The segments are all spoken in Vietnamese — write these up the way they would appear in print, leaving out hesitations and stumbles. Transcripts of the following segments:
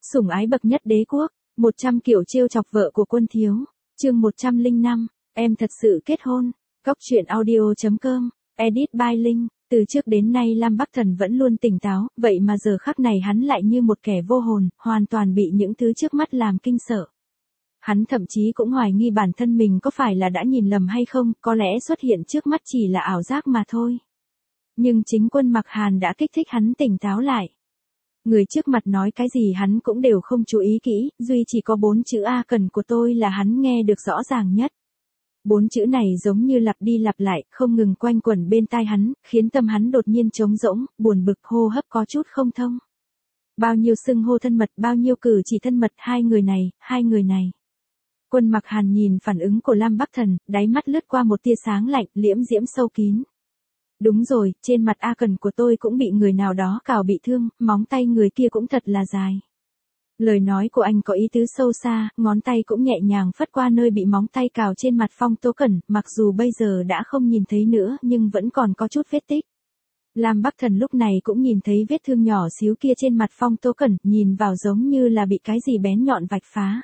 Sủng ái bậc nhất đế quốc, 100 kiểu trêu chọc vợ của Quân Thiếu, chương 105, em thật sự kết hôn, góc truyện audio.com, edit by Linh. Từ trước đến nay Lam Bắc Thần vẫn luôn tỉnh táo, vậy mà giờ khắc này hắn lại như một kẻ vô hồn, hoàn toàn bị những thứ trước mắt làm kinh sợ. Hắn thậm chí cũng hoài nghi bản thân mình có phải là đã nhìn lầm hay không, có lẽ xuất hiện trước mắt chỉ là ảo giác mà thôi. Nhưng chính Quân Mặc Hàn đã kích thích hắn tỉnh táo lại. Người trước mặt nói cái gì hắn cũng đều không chú ý kỹ, duy chỉ có 4 chữ A cần của tôi là hắn nghe được rõ ràng nhất. 4 chữ này giống như lặp đi lặp lại, không ngừng quanh quẩn bên tai hắn, khiến tâm hắn đột nhiên trống rỗng, buồn bực, hô hấp có chút không thông. Bao nhiêu xưng hô thân mật, bao nhiêu cử chỉ thân mật, hai người này. Quân Mặc Hàn nhìn phản ứng của Lam Bắc Thần, đáy mắt lướt qua một tia sáng lạnh, liễm diễm sâu kín. Đúng rồi, trên mặt A Cần của tôi cũng bị người nào đó cào bị thương, móng tay người kia cũng thật là dài. Lời nói của anh có ý tứ sâu xa, ngón tay cũng nhẹ nhàng phất qua nơi bị móng tay cào trên mặt Phong Tố Cẩn, mặc dù bây giờ đã không nhìn thấy nữa nhưng vẫn còn có chút vết tích. Lam Bắc Thần lúc này cũng nhìn thấy vết thương nhỏ xíu kia trên mặt Phong Tố Cẩn, nhìn vào giống như là bị cái gì bén nhọn vạch phá.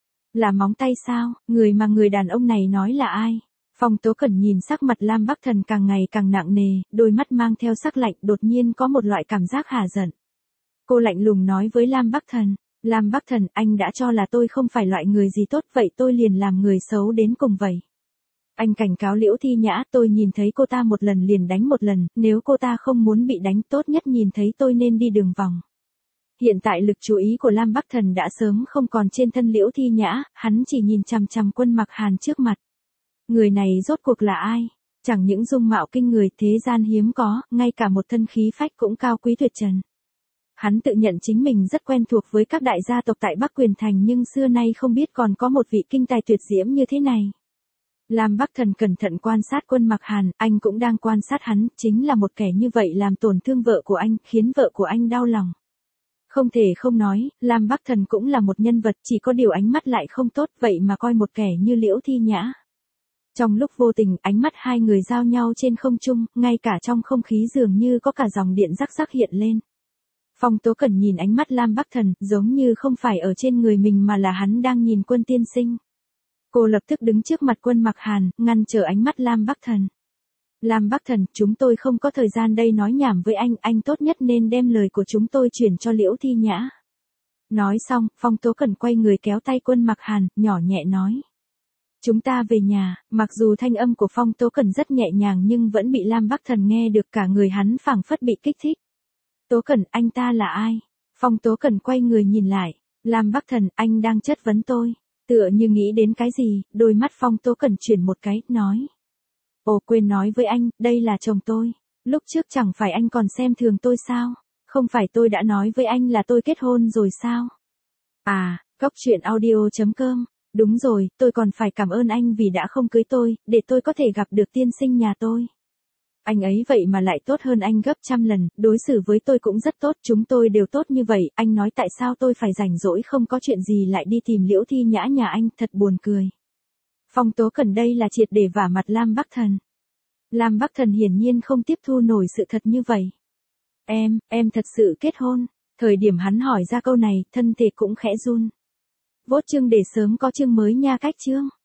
Là móng tay sao, người đàn ông này nói là ai? Phong Tố Cẩn nhìn sắc mặt Lam Bắc Thần càng ngày càng nặng nề, đôi mắt mang theo sắc lạnh, đột nhiên có một loại cảm giác hả giận. Cô lạnh lùng nói với Lam Bắc Thần, Lam Bắc Thần, anh đã cho là tôi không phải loại người gì tốt, vậy tôi liền làm người xấu đến cùng vậy. Anh cảnh cáo Liễu Thi Nhã, tôi nhìn thấy cô ta một lần liền đánh một lần, nếu cô ta không muốn bị đánh tốt nhất nhìn thấy tôi nên đi đường vòng. Hiện tại lực chú ý của Lam Bắc Thần đã sớm không còn trên thân Liễu Thi Nhã, hắn chỉ nhìn chằm chằm Quân Mặc Hàn trước mặt. Người này rốt cuộc là ai? Chẳng những dung mạo kinh người thế gian hiếm có, ngay cả một thân khí phách cũng cao quý tuyệt trần. Hắn tự nhận chính mình rất quen thuộc với các đại gia tộc tại Bắc Quyền Thành nhưng xưa nay không biết còn có một vị kinh tài tuyệt diễm như thế này. Lam Bắc Thần cẩn thận quan sát Quân Mặc Hàn, anh cũng đang quan sát hắn, chính là một kẻ như vậy làm tổn thương vợ của anh, khiến vợ của anh đau lòng. Không thể không nói, Lam Bắc Thần cũng là một nhân vật, chỉ có điều ánh mắt lại không tốt, vậy mà coi một kẻ như Liễu Thi Nhã. Trong lúc vô tình, ánh mắt hai người giao nhau trên không trung, ngay cả trong không khí dường như có cả dòng điện rắc rắc hiện lên. Phong Tố Cẩn nhìn ánh mắt Lam Bắc Thần, giống như không phải ở trên người mình mà là hắn đang nhìn Quân tiên sinh. Cô lập tức đứng trước mặt Quân Mặc Hàn, ngăn trở ánh mắt Lam Bắc Thần. Lam Bắc Thần, chúng tôi không có thời gian đây nói nhảm với anh tốt nhất nên đem lời của chúng tôi chuyển cho Liễu Thi Nhã. Nói xong, Phong Tố Cẩn quay người kéo tay Quân Mặc Hàn, nhỏ nhẹ nói. Chúng ta về nhà, mặc dù thanh âm của Phong Tố Cẩn rất nhẹ nhàng nhưng vẫn bị Lam Bắc Thần nghe được, cả người hắn phảng phất bị kích thích. Tố Cẩn, anh ta là ai? Phong Tố Cẩn quay người nhìn lại. Lam Bắc Thần, anh đang chất vấn tôi. Tựa như nghĩ đến cái gì, đôi mắt Phong Tố Cẩn chuyển một cái, nói. Ồ, quên nói với anh, đây là chồng tôi. Lúc trước chẳng phải anh còn xem thường tôi sao? Không phải tôi đã nói với anh là tôi kết hôn rồi sao? À, góc truyện audio.com. Đúng rồi, tôi còn phải cảm ơn anh vì đã không cưới tôi, để tôi có thể gặp được tiên sinh nhà tôi. Anh ấy vậy mà lại tốt hơn anh gấp trăm lần, đối xử với tôi cũng rất tốt, chúng tôi đều tốt như vậy, anh nói tại sao tôi phải rảnh rỗi không có chuyện gì lại đi tìm Liễu Thi Nhã nhà anh, thật buồn cười. Phong Tố Cẩn đây là triệt để vả mặt Lam Bắc Thần. Lam Bắc Thần hiển nhiên không tiếp thu nổi sự thật như vậy. Em thật sự kết hôn, thời điểm hắn hỏi ra câu này, thân thể cũng khẽ run. Vote chương để sớm có chương mới nha, cách chương.